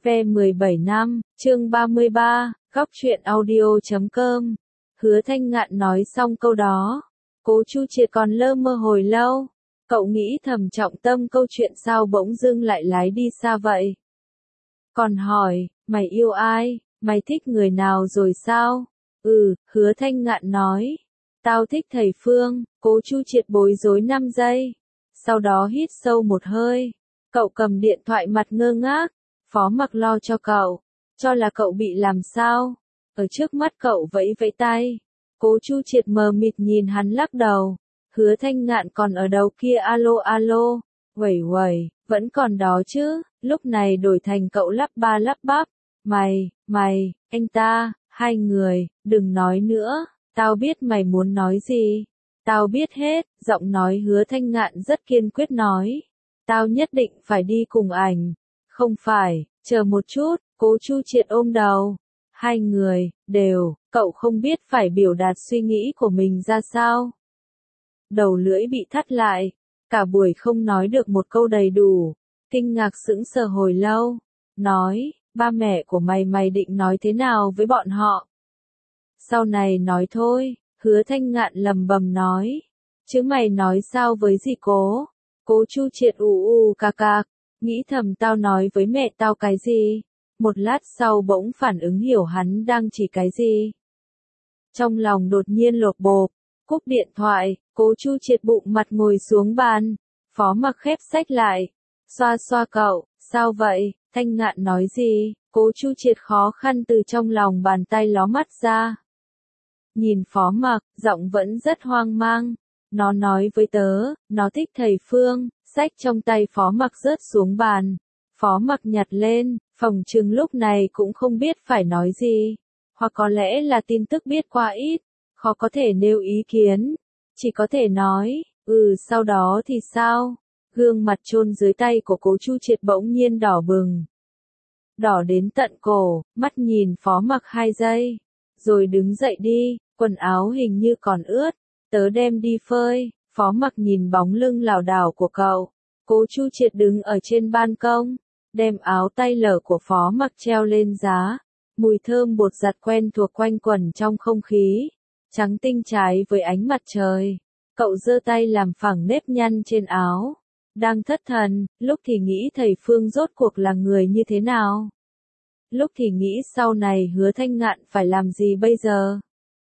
Ve 17 năm, chương 33, góc truyện audio.com. Hứa Thanh Ngạn nói xong câu đó, Cố Chu Triệt còn lơ mơ hồi lâu. Cậu nghĩ thầm trọng tâm câu chuyện sao bỗng dưng lại lái đi xa vậy? Còn hỏi, mày yêu ai, mày thích người nào rồi sao? Hứa Thanh Ngạn nói, tao thích thầy Phương. Cố Chu Triệt bối rối 5 giây. Sau đó hít sâu một hơi. Cậu cầm điện thoại mặt ngơ ngác. Phó Mặc lo cho cậu, cho là cậu bị làm sao. Ở trước mắt cậu vẫy vẫy tay. Cố Chu Triệt mờ mịt nhìn hắn lắc đầu. Hứa Thanh Ngạn còn ở đầu kia alo alo. Uầy, vẫn còn đó chứ. Lúc này đổi thành cậu lắp ba lắp bắp. Mày, anh ta, hai người, đừng nói nữa. Tao biết mày muốn nói gì. Tao biết hết. Giọng nói Hứa Thanh Ngạn rất kiên quyết nói. Tao nhất định phải đi cùng ảnh. Không phải, chờ một chút. Cố Chu Triệt ôm đầu. Hai người, cậu không biết phải biểu đạt suy nghĩ của mình ra sao. Đầu lưỡi bị thắt lại. Cả buổi không nói được một câu đầy đủ. Kinh ngạc sững sờ hồi lâu. Nói, ba mẹ của mày định nói thế nào với bọn họ? Sau này nói thôi. Hứa Thanh Ngạn lầm bầm nói. Chứ mày nói sao với dì Cố? Cố Chu Triệt cạc. Nghĩ thầm tao nói với mẹ tao cái gì? Một lát sau bỗng phản ứng hiểu hắn đang chỉ cái gì. Trong lòng đột nhiên lột bột. Cúp điện thoại. Cố Chu Triệt bụng mặt ngồi xuống bàn. Phó Mặc khép sách lại. Xoa cậu. Sao vậy? Thanh Ngạn nói gì? Cố Chu Triệt khó khăn từ trong lòng bàn tay ló mắt ra. Nhìn Phó Mặc, giọng vẫn rất hoang mang. Nó nói với tớ, nó thích thầy Phương. Sách trong tay Phó Mặc rớt xuống bàn. Phó Mặc nhặt lên, phòng trừng lúc này cũng không biết phải nói gì. Hoặc có lẽ là tin tức biết qua ít. Khó có thể nêu ý kiến. Chỉ có thể nói, sau đó thì sao? Gương mặt chôn dưới tay của Cố Chu Triệt bỗng nhiên đỏ bừng. Đỏ đến tận cổ, mắt nhìn Phó Mặc 2 giây. Rồi đứng dậy đi, quần áo hình như còn ướt. Tớ đem đi phơi. Phó Mặc nhìn bóng lưng lảo đảo của cậu. Cố Chu Triệt đứng ở trên ban công, đem áo tay lở của Phó Mặc treo lên giá. Mùi thơm bột giặt quen thuộc quanh quẩn trong không khí, trắng tinh trái với ánh mặt trời. Cậu giơ tay làm phẳng nếp nhăn trên áo. Đang thất thần, lúc thì nghĩ thầy Phương rốt cuộc là người như thế nào. Lúc thì nghĩ sau này Hứa Thanh Ngạn phải làm gì bây giờ.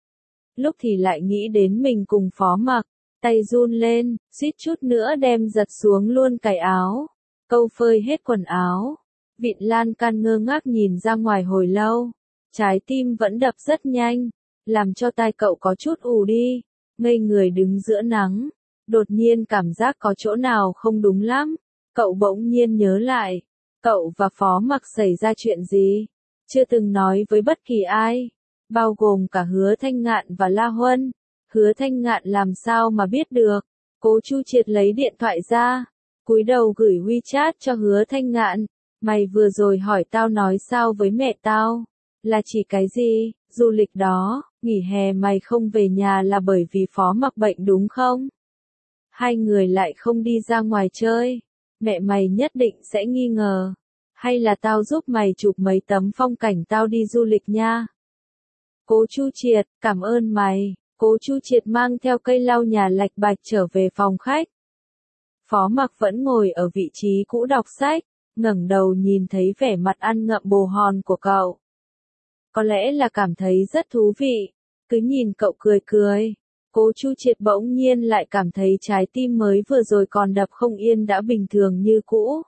Lúc thì lại nghĩ đến mình cùng Phó Mặc. Tay run lên, suýt chút nữa đem giật xuống luôn cài áo. Câu phơi hết quần áo. Vịn lan can ngơ ngác nhìn ra ngoài hồi lâu. Trái tim vẫn đập rất nhanh. Làm cho tai cậu có chút ù đi. Ngây người đứng giữa nắng. Đột nhiên cảm giác có chỗ nào không đúng lắm. Cậu bỗng nhiên nhớ lại. Cậu và Phó Mặc xảy ra chuyện gì? Chưa từng nói với bất kỳ ai. Bao gồm cả Hứa Thanh Ngạn và La Huân. Hứa Thanh Ngạn làm sao mà biết được? Cố Chu Triệt lấy điện thoại ra, cúi đầu gửi WeChat cho Hứa Thanh Ngạn. Mày vừa rồi hỏi tao nói sao với mẹ tao? Là chỉ cái gì? Du lịch đó, nghỉ hè mày không về nhà là bởi vì Phó Mặc bệnh đúng không? Hai người lại không đi ra ngoài chơi. Mẹ mày nhất định sẽ nghi ngờ. Hay là tao giúp mày chụp mấy tấm phong cảnh tao đi du lịch nha? Cố Chu Triệt, cảm ơn mày. Cố Chu Triệt mang theo cây lau nhà lạch bạch trở về phòng khách. Phó Mặc vẫn ngồi ở vị trí cũ đọc sách, ngẩng đầu nhìn thấy vẻ mặt ăn ngậm bồ hòn của cậu. Có lẽ là cảm thấy rất thú vị, cứ nhìn cậu cười. Cố Chu Triệt bỗng nhiên lại cảm thấy trái tim mới vừa rồi còn đập không yên đã bình thường như cũ.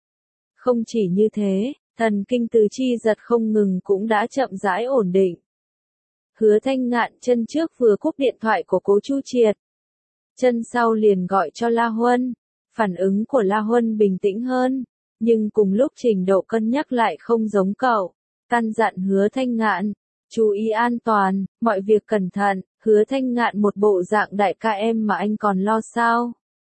Không chỉ như thế, thần kinh tứ chi giật không ngừng cũng đã chậm rãi ổn định. Hứa Thanh Ngạn chân trước vừa cúp điện thoại của Cố Chu Triệt. Chân sau liền gọi cho La Huân. Phản ứng của La Huân bình tĩnh hơn, nhưng cùng lúc trình độ cân nhắc lại không giống cậu. Căn dặn Hứa Thanh Ngạn, chú ý an toàn, mọi việc cẩn thận. Hứa Thanh Ngạn một bộ dạng đại ca em mà anh còn lo sao?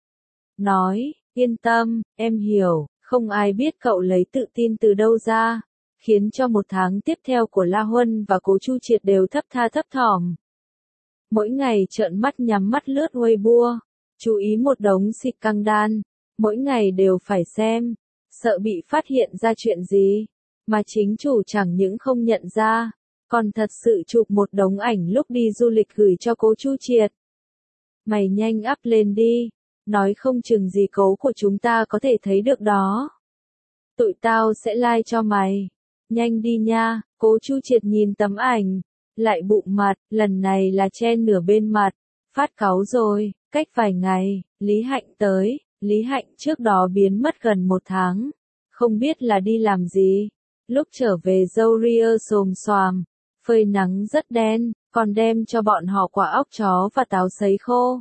Nói, yên tâm, em hiểu, không ai biết cậu lấy tự tin từ đâu ra. Khiến cho 1 tháng tiếp theo của La Huân và Cố Chu Triệt đều thấp thỏm. Mỗi ngày trợn mắt nhắm mắt lướt Weibo, chú ý một đống xịt căng đan, mỗi ngày đều phải xem, sợ bị phát hiện ra chuyện gì. mà chính chủ chẳng những không nhận ra, còn thật sự chụp một đống ảnh lúc đi du lịch gửi cho Cố Chu Triệt. Mày nhanh up lên đi, nói không chừng dì Cố của chúng ta có thể thấy được đó. Tụi tao sẽ like cho mày. Nhanh đi nha. Cố Chu Triệt nhìn tấm ảnh, lại bụng mặt, lần này là che nửa bên mặt. Phát cáu rồi. Cách vài ngày, Lý Hạnh tới. Lý Hạnh trước đó biến mất gần 1 tháng, không biết là đi làm gì. Lúc trở về râu ria xồm xoàm, phơi nắng rất đen, còn đem cho bọn họ quả óc chó và táo sấy khô.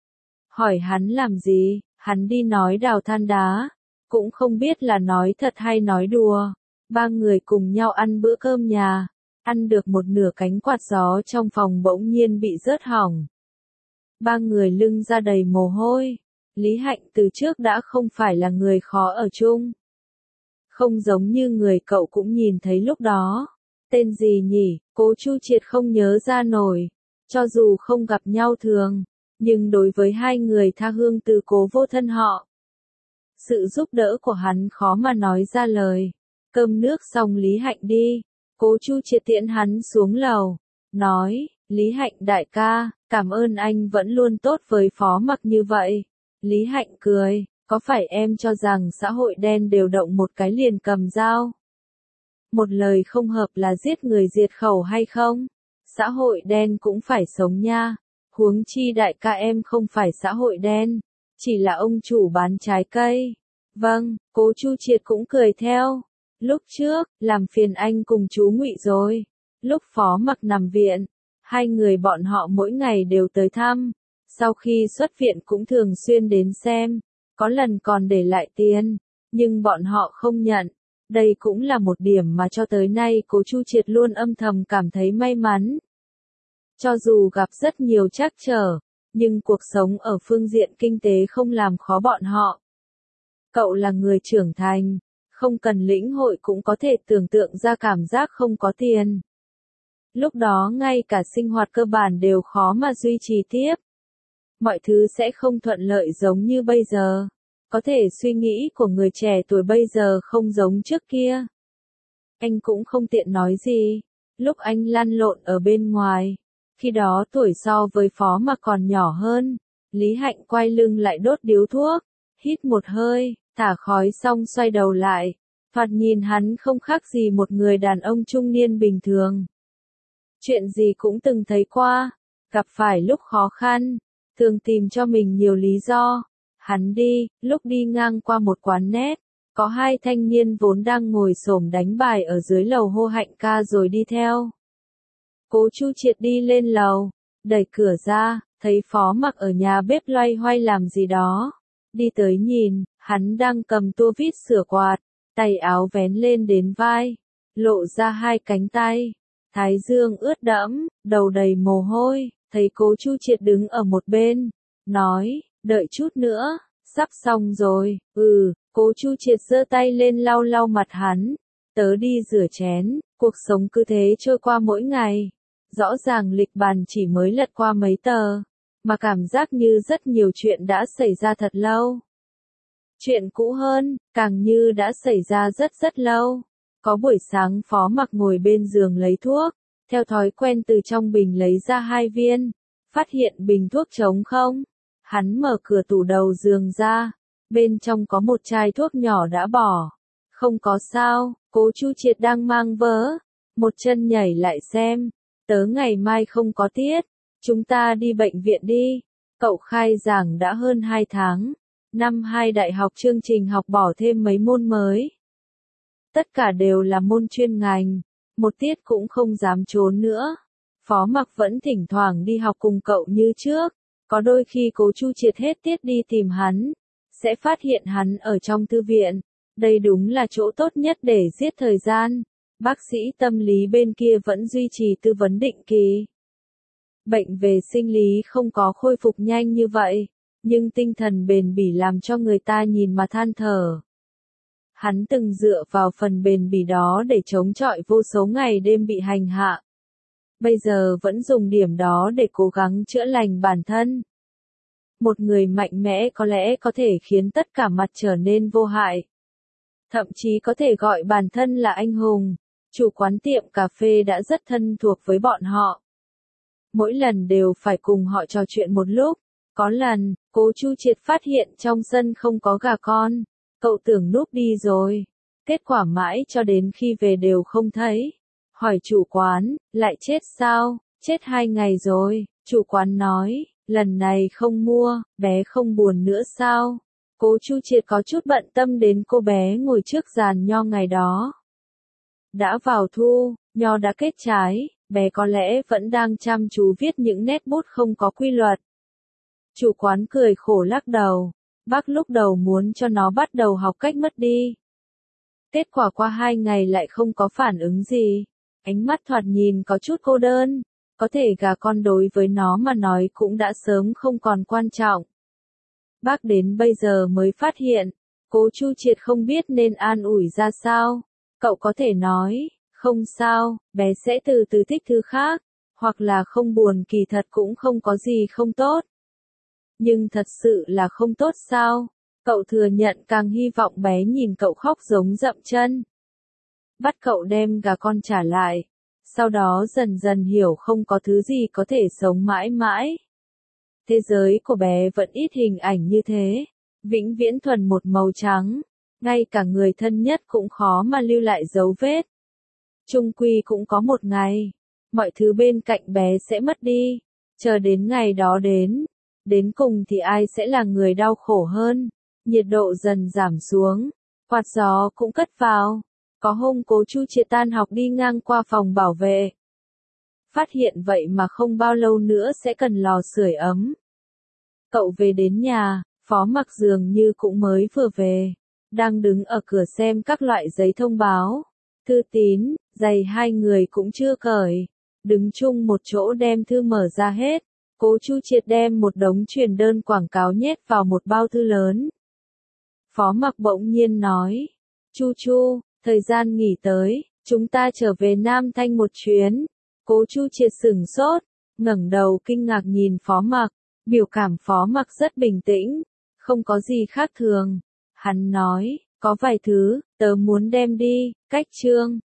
Hỏi hắn làm gì, hắn đi nói đào than đá, cũng không biết là nói thật hay nói đùa. 3 người cùng nhau ăn bữa cơm nhà, ăn được một nửa cánh quạt gió trong phòng bỗng nhiên bị rớt hỏng. 3 người lưng ra đầy mồ hôi. Lý Hạnh từ trước đã không phải là người khó ở chung. Không giống như người cậu cũng nhìn thấy lúc đó. Tên gì nhỉ? Cố Chu Triệt không nhớ ra nổi. Cho dù không gặp nhau thường, nhưng đối với hai người tha hương từ Cố vô thân họ, sự giúp đỡ của hắn khó mà nói ra lời. Cơm nước xong Lý Hạnh đi. Cố Chu Triệt tiễn hắn xuống lầu. Nói, Lý Hạnh đại ca, cảm ơn anh vẫn luôn tốt với Phó Mặc như vậy. Lý Hạnh cười, có phải em cho rằng xã hội đen đều động một cái liền cầm dao? Một lời không hợp là giết người diệt khẩu hay không? Xã hội đen cũng phải sống nha. Huống chi đại ca em không phải xã hội đen, chỉ là ông chủ bán trái cây. Vâng, Cố Chu Triệt cũng cười theo. Lúc trước, làm phiền anh cùng chú Ngụy rồi. Lúc Phó Mặc nằm viện, hai người bọn họ mỗi ngày đều tới thăm. Sau khi xuất viện cũng thường xuyên đến xem, có lần còn để lại tiền, nhưng bọn họ không nhận. Đây cũng là một điểm mà cho tới nay Cố Chu Triệt luôn âm thầm cảm thấy may mắn. Cho dù gặp rất nhiều trắc trở, nhưng cuộc sống ở phương diện kinh tế không làm khó bọn họ. Cậu là người trưởng thành, không cần lĩnh hội cũng có thể tưởng tượng ra cảm giác không có tiền. Lúc đó ngay cả sinh hoạt cơ bản đều khó mà duy trì tiếp. Mọi thứ sẽ không thuận lợi giống như bây giờ. Có thể suy nghĩ của người trẻ tuổi bây giờ không giống trước kia. Anh cũng không tiện nói gì. Lúc anh lăn lộn ở bên ngoài, khi đó tuổi so với Phó Mặc còn nhỏ hơn. Lý Hạnh quay lưng lại đốt điếu thuốc, hít một hơi, thả khói xong xoay đầu lại. Thoạt nhìn hắn không khác gì một người đàn ông trung niên bình thường. Chuyện gì cũng từng thấy qua, gặp phải lúc khó khăn, thường tìm cho mình nhiều lý do. Hắn đi, lúc đi ngang qua một quán net, có 2 thanh niên vốn đang ngồi xổm đánh bài ở dưới lầu hô Hạnh ca rồi đi theo. Cố Chu Triệt đi lên lầu, đẩy cửa ra, thấy Phó Mặc ở nhà bếp loay hoay làm gì đó. Đi tới nhìn, hắn đang cầm tua vít sửa quạt, tay áo vén lên đến vai, lộ ra 2 cánh tay. Thái dương ướt đẫm, đầu đầy mồ hôi, thấy Cố Chu Triệt đứng ở một bên, nói, đợi chút nữa, sắp xong rồi. Cố Chu Triệt giơ tay lên lau lau mặt hắn, tớ đi rửa chén. Cuộc sống cứ thế trôi qua mỗi ngày. Rõ ràng lịch bàn chỉ mới lật qua mấy tờ, mà cảm giác như rất nhiều chuyện đã xảy ra thật lâu. Chuyện cũ hơn, càng như đã xảy ra rất rất lâu. Có buổi sáng Phó Mặc ngồi bên giường lấy thuốc, theo thói quen từ trong bình lấy ra 2 viên, phát hiện bình thuốc trống không. Hắn mở cửa tủ đầu giường ra, bên trong có một chai thuốc nhỏ đã bỏ. Không có sao, Cố Chu Triệt đang mang vớ, một chân nhảy lại xem. Tớ ngày mai không có tiết, chúng ta đi bệnh viện đi. Cậu khai giảng đã hơn 2 tháng, năm 2 đại học chương trình học bỏ thêm mấy môn mới. Tất cả đều là môn chuyên ngành, một tiết cũng không dám trốn nữa. Phó Mặc vẫn thỉnh thoảng đi học cùng cậu như trước, có đôi khi Cố Chu Triệt hết tiết đi tìm hắn, sẽ phát hiện hắn ở trong thư viện. Đây đúng là chỗ tốt nhất để giết thời gian. Bác sĩ tâm lý bên kia vẫn duy trì tư vấn định kỳ. Bệnh về sinh lý không có khôi phục nhanh như vậy, nhưng tinh thần bền bỉ làm cho người ta nhìn mà than thở. Hắn từng dựa vào phần bền bỉ đó để chống chọi vô số ngày đêm bị hành hạ. Bây giờ vẫn dùng điểm đó để cố gắng chữa lành bản thân. Một người mạnh mẽ có lẽ có thể khiến tất cả mặt trở nên vô hại. thậm chí có thể gọi bản thân là anh hùng. Chủ quán tiệm cà phê đã rất thân thuộc với bọn họ. Mỗi lần đều phải cùng họ trò chuyện một lúc. Có lần, Cố Chu Triệt phát hiện trong sân không có gà con. Cậu tưởng núp đi rồi. Kết quả mãi cho đến khi về đều không thấy. Hỏi chủ quán, lại chết sao? Chết 2 ngày rồi. Chủ quán nói, lần này không mua, bé không buồn nữa sao? Cố Chu Triệt có chút bận tâm đến cô bé ngồi trước giàn nho ngày đó. Đã vào thu, nho đã kết trái, bé có lẽ vẫn đang chăm chú viết những nét bút không có quy luật. Chủ quán cười khổ lắc đầu. Bác lúc đầu muốn cho nó bắt đầu học cách mất đi. Kết quả qua 2 ngày lại không có phản ứng gì. Ánh mắt thoạt nhìn có chút cô đơn. Có thể gà con đối với nó mà nói cũng đã sớm không còn quan trọng. Bác đến bây giờ mới phát hiện. Cố Chu Triệt không biết nên an ủi ra sao. Cậu có thể nói, không sao, bé sẽ từ từ thích thứ khác. Hoặc là không buồn, kỳ thật cũng không có gì không tốt. Nhưng thật sự là không tốt sao? Cậu thừa nhận càng hy vọng bé nhìn cậu khóc giống dậm chân. Bắt cậu đem gà con trả lại. Sau đó dần dần hiểu không có thứ gì có thể sống mãi mãi. Thế giới của bé vẫn ít hình ảnh như thế. Vĩnh viễn thuần một màu trắng. Ngay cả người thân nhất cũng khó mà lưu lại dấu vết. Chung quy cũng có một ngày. Mọi thứ bên cạnh bé sẽ mất đi. Chờ đến ngày đó đến. Đến cùng thì ai sẽ là người đau khổ hơn. Nhiệt độ dần giảm xuống. Quạt gió cũng cất vào. Có hôm Cố Chu Triệt tan học đi ngang qua phòng bảo vệ. Phát hiện vậy mà không bao lâu nữa sẽ cần lò sưởi ấm. Cậu về đến nhà, Phó Mặc dường như cũng mới vừa về. Đang đứng ở cửa xem các loại giấy thông báo. Thư tín, giày hai người cũng chưa cởi. Đứng chung một chỗ đem thư mở ra hết. Cố Chu Triệt đem một đống truyền đơn quảng cáo nhét vào một bao thư lớn. Phó Mặc bỗng nhiên nói. Chu Chu, thời gian nghỉ tới, chúng ta trở về Nam Thanh một chuyến. Cố Chu Triệt sửng sốt, ngẩng đầu kinh ngạc nhìn Phó Mặc. Biểu cảm Phó Mặc rất bình tĩnh, không có gì khác thường. Hắn nói, có vài thứ, tớ muốn đem đi, cách chương.